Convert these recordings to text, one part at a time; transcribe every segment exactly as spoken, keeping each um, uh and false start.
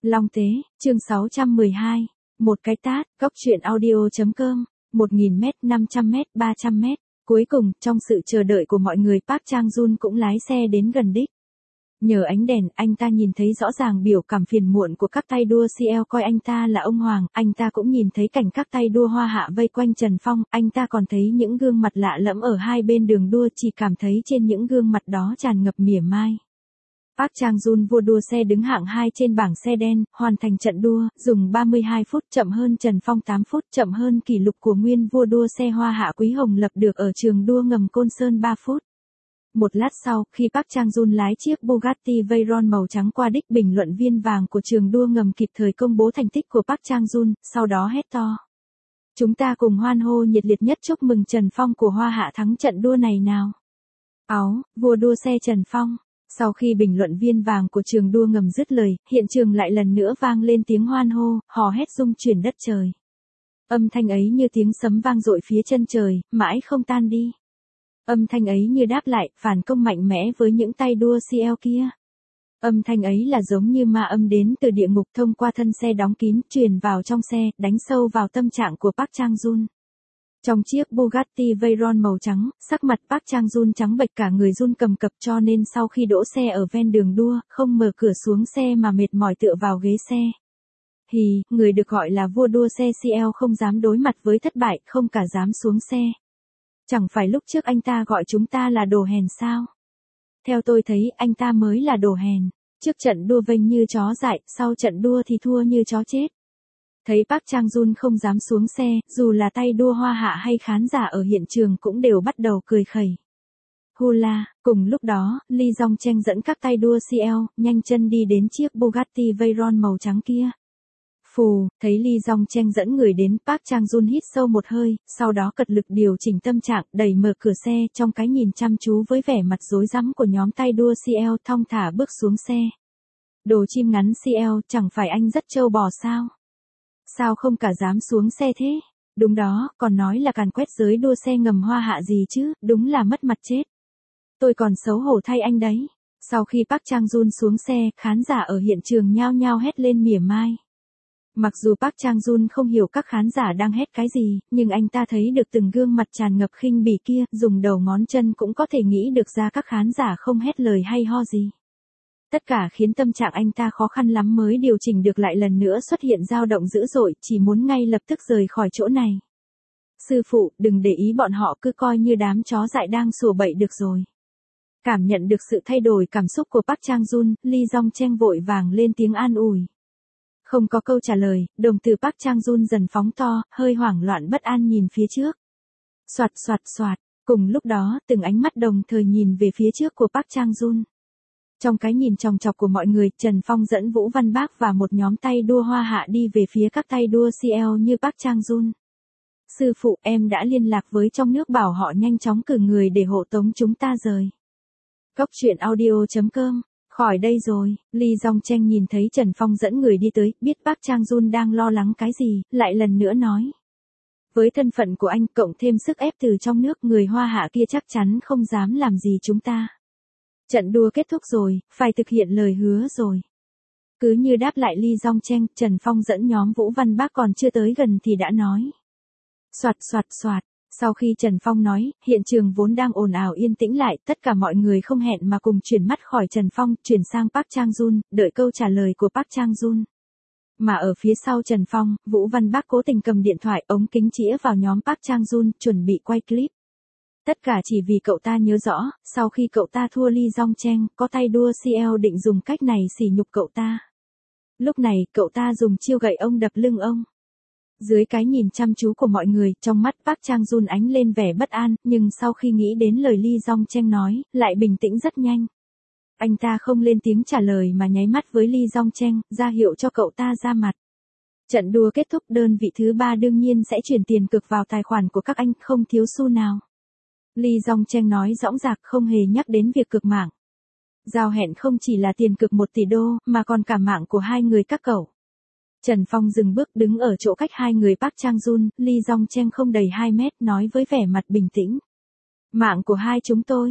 Long Tế, chương sáu trăm mười hai. Một cái tát, góc truyện audio.com, một nghìn mét, năm trăm mét, ba trăm mét. Cuối cùng, trong sự chờ đợi của mọi người, Park Chang-jun cũng lái xe đến gần đích. Nhờ ánh đèn, anh ta nhìn thấy rõ ràng biểu cảm phiền muộn của các tay đua xê lờ coi anh ta là ông hoàng, anh ta cũng nhìn thấy cảnh các tay đua hoa hạ vây quanh Trần Phong, anh ta còn thấy những gương mặt lạ lẫm ở hai bên đường đua, chỉ cảm thấy trên những gương mặt đó tràn ngập mỉa mai. Park Chang-jun vua đua xe đứng hạng hai trên bảng xe đen, hoàn thành trận đua, dùng ba mươi hai phút, chậm hơn Trần Phong tám phút, chậm hơn kỷ lục của nguyên vua đua xe hoa hạ Quý Hồng lập được ở trường đua ngầm Côn Sơn ba phút. Một lát sau, khi Park Chang-jun lái chiếc Bugatti Veyron màu trắng qua đích, bình luận viên vàng của trường đua ngầm kịp thời công bố thành tích của Park Chang-jun, sau đó hét to. Chúng ta cùng hoan hô nhiệt liệt nhất chúc mừng Trần Phong của hoa hạ thắng trận đua này nào. Áo, vua đua xe Trần Phong. Sau khi bình luận viên vàng của trường đua ngầm dứt lời, hiện trường lại lần nữa vang lên tiếng hoan hô, hò hét rung chuyển đất trời. Âm thanh ấy như tiếng sấm vang dội phía chân trời, mãi không tan đi. Âm thanh ấy như đáp lại, phản công mạnh mẽ với những tay đua xê lờ kia. Âm thanh ấy là giống như ma âm đến từ địa ngục thông qua thân xe đóng kín, truyền vào trong xe, đánh sâu vào tâm trạng của Park Chang-jun. Trong chiếc Bugatti Veyron màu trắng, sắc mặt Park Chang-jun trắng bệch, cả người run cầm cập, cho nên sau khi đỗ xe ở ven đường đua, không mở cửa xuống xe mà mệt mỏi tựa vào ghế xe. Hì, người được gọi là vua đua xe xê lờ không dám đối mặt với thất bại, không cả dám xuống xe. Chẳng phải lúc trước anh ta gọi chúng ta là đồ hèn sao? Theo tôi thấy, anh ta mới là đồ hèn. Trước trận đua vênh như chó dại, sau trận đua thì thua như chó chết. Thấy Park Chang-jun không dám xuống xe, dù là tay đua hoa hạ hay khán giả ở hiện trường cũng đều bắt đầu cười khẩy. Hula, cùng lúc đó, Lee Jong-cheng dẫn các tay đua xê lờ, nhanh chân đi đến chiếc Bugatti Veyron màu trắng kia. Phù, thấy Lee Jong-cheng dẫn người đến, Park Chang-jun hít sâu một hơi, sau đó cật lực điều chỉnh tâm trạng, đẩy mở cửa xe, trong cái nhìn chăm chú với vẻ mặt rối rắm của nhóm tay đua xê lờ, thong thả bước xuống xe. Đồ chim ngắn xê lờ, chẳng phải anh rất trâu bò sao? Sao không cả dám xuống xe thế? Đúng đó, còn nói là càn quét giới đua xe ngầm hoa hạ gì chứ, đúng là mất mặt chết. Tôi còn xấu hổ thay anh đấy. Sau khi Park Chang-jun xuống xe, khán giả ở hiện trường nhao nhao hét lên mỉa mai. Mặc dù Park Chang-jun không hiểu các khán giả đang hét cái gì, nhưng anh ta thấy được từng gương mặt tràn ngập khinh bỉ kia, dùng đầu ngón chân cũng có thể nghĩ được ra các khán giả không hét lời hay ho gì. Tất cả khiến tâm trạng anh ta khó khăn lắm mới điều chỉnh được, lại lần nữa xuất hiện dao động dữ dội, chỉ muốn ngay lập tức rời khỏi chỗ này. Sư phụ, đừng để ý bọn họ, cứ coi như đám chó dại đang sủa bậy được rồi. Cảm nhận được sự thay đổi cảm xúc của Park Chang-jun, Lee Jong-cheng vội vàng lên tiếng an ủi. Không có câu trả lời, đồng tử Park Chang-jun dần phóng to, hơi hoảng loạn bất an nhìn phía trước. Soạt soạt soạt, cùng lúc đó, từng ánh mắt đồng thời nhìn về phía trước của Park Chang-jun. Trong cái nhìn chòng chọc của mọi người, Trần Phong dẫn Vũ Văn Bác và một nhóm tay đua hoa hạ đi về phía các tay đua xê lờ như Park Chang-jun. Sư phụ, em đã liên lạc với trong nước bảo họ nhanh chóng cử người để hộ tống chúng ta rời. Góc truyện audio.com, khỏi đây rồi. Lee Jong-cheng nhìn thấy Trần Phong dẫn người đi tới, biết Park Chang-jun đang lo lắng cái gì, lại lần nữa nói. Với thân phận của anh, cộng thêm sức ép từ trong nước, người hoa hạ kia chắc chắn không dám làm gì chúng ta. Trận đua kết thúc rồi, phải thực hiện lời hứa rồi. Cứ như đáp lại Lee Jong-cheng, Trần Phong dẫn nhóm Vũ Văn Bác còn chưa tới gần thì đã nói. Soạt soạt soạt, sau khi Trần Phong nói, hiện trường vốn đang ồn ào yên tĩnh lại, tất cả mọi người không hẹn mà cùng chuyển mắt khỏi Trần Phong, chuyển sang Park Chang-jun, đợi câu trả lời của Park Chang-jun. Mà ở phía sau Trần Phong, Vũ Văn Bác cố tình cầm điện thoại ống kính chĩa vào nhóm Park Chang-jun, chuẩn bị quay clip. Tất cả chỉ vì cậu ta nhớ rõ, sau khi cậu ta thua Lee Jong-cheng, có tay đua xê lờ định dùng cách này sỉ nhục cậu ta. Lúc này, cậu ta dùng chiêu gậy ông đập lưng ông. Dưới cái nhìn chăm chú của mọi người, trong mắt Park Chang-jun ánh lên vẻ bất an, nhưng sau khi nghĩ đến lời Lee Jong-cheng nói, lại bình tĩnh rất nhanh. Anh ta không lên tiếng trả lời mà nháy mắt với Lee Jong-cheng, ra hiệu cho cậu ta ra mặt. Trận đua kết thúc, đơn vị thứ ba đương nhiên sẽ chuyển tiền cược vào tài khoản của các anh, không thiếu xu nào. Lee Jong-cheng nói dõng dạc, không hề nhắc đến việc cược mạng. Giao hẹn không chỉ là tiền cược một tỷ đô, mà còn cả mạng của hai người các cậu. Trần Phong dừng bước đứng ở chỗ cách hai người Park Chang-jun, Lee Jong-cheng không đầy hai mét, nói với vẻ mặt bình tĩnh. Mạng của hai chúng tôi.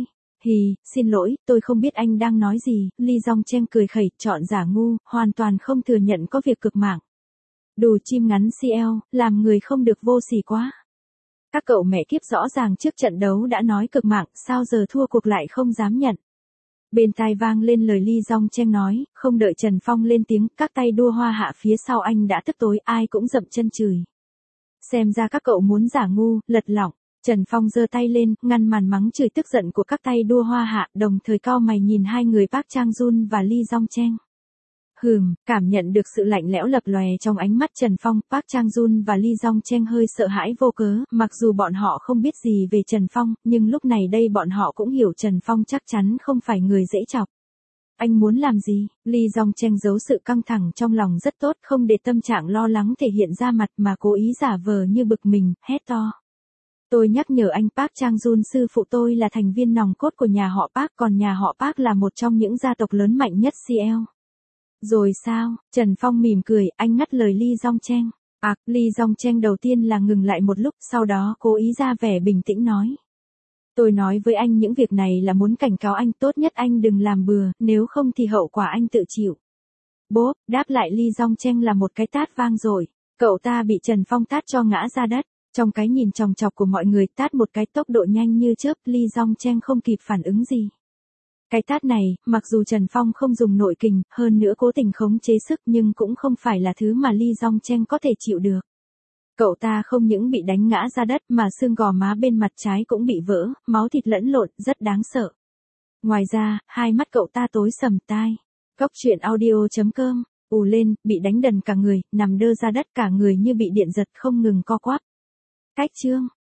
Hì, xin lỗi, tôi không biết anh đang nói gì, Lee Jong Chen cười khẩy, chọn giả ngu, hoàn toàn không thừa nhận có việc cực mạng. Đù chim ngắn xê lờ, làm người không được vô sỉ quá. Các cậu mẹ kiếp rõ ràng trước trận đấu đã nói cực mạng, sao giờ thua cuộc lại không dám nhận. Bên tai vang lên lời Lee Jong Chen nói, không đợi Trần Phong lên tiếng, các tay đua hoa hạ phía sau anh đã tức tối, ai cũng dậm chân chửi. Xem ra các cậu muốn giả ngu, lật lỏng. Trần Phong giơ tay lên, ngăn màn mắng chửi tức giận của các tay đua hoa hạ, đồng thời cau mày nhìn hai người Park Chang-jun và Lee Jong Chen. Hừm, cảm nhận được sự lạnh lẽo lập lòe trong ánh mắt Trần Phong, Park Chang-jun và Lee Jong Chen hơi sợ hãi vô cớ, mặc dù bọn họ không biết gì về Trần Phong, nhưng lúc này đây bọn họ cũng hiểu Trần Phong chắc chắn không phải người dễ chọc. Anh muốn làm gì? Lee Jong Chen giấu sự căng thẳng trong lòng rất tốt, không để tâm trạng lo lắng thể hiện ra mặt mà cố ý giả vờ như bực mình, hét to. Tôi nhắc nhở anh Park Chang-jun, sư phụ tôi là thành viên nòng cốt của nhà họ Park, còn nhà họ Park là một trong những gia tộc lớn mạnh nhất xê lờ. Rồi sao? Trần Phong mỉm cười, anh ngắt lời Lee Jong Chen. À, Lee Jong Chen đầu tiên là ngừng lại một lúc, sau đó cố ý ra vẻ bình tĩnh nói. Tôi nói với anh những việc này là muốn cảnh cáo anh, tốt nhất anh đừng làm bừa, nếu không thì hậu quả anh tự chịu. Bốp, đáp lại Lee Jong Chen là một cái tát vang rồi. Cậu ta bị Trần Phong tát cho ngã ra đất. Trong cái nhìn chòng chọc của mọi người, tát một cái tốc độ nhanh như chớp, Lee Jong Chen không kịp phản ứng gì. Cái tát này, mặc dù Trần Phong không dùng nội kình, hơn nữa cố tình khống chế sức, nhưng cũng không phải là thứ mà Lee Jong Chen có thể chịu được. Cậu ta không những bị đánh ngã ra đất mà xương gò má bên mặt trái cũng bị vỡ, máu thịt lẫn lộn, rất đáng sợ. Ngoài ra, hai mắt cậu ta tối sầm tai. Góc truyện audio chấm com, ù lên, bị đánh đần cả người, nằm đơ ra đất cả người như bị điện giật không ngừng co quắp. Cách chương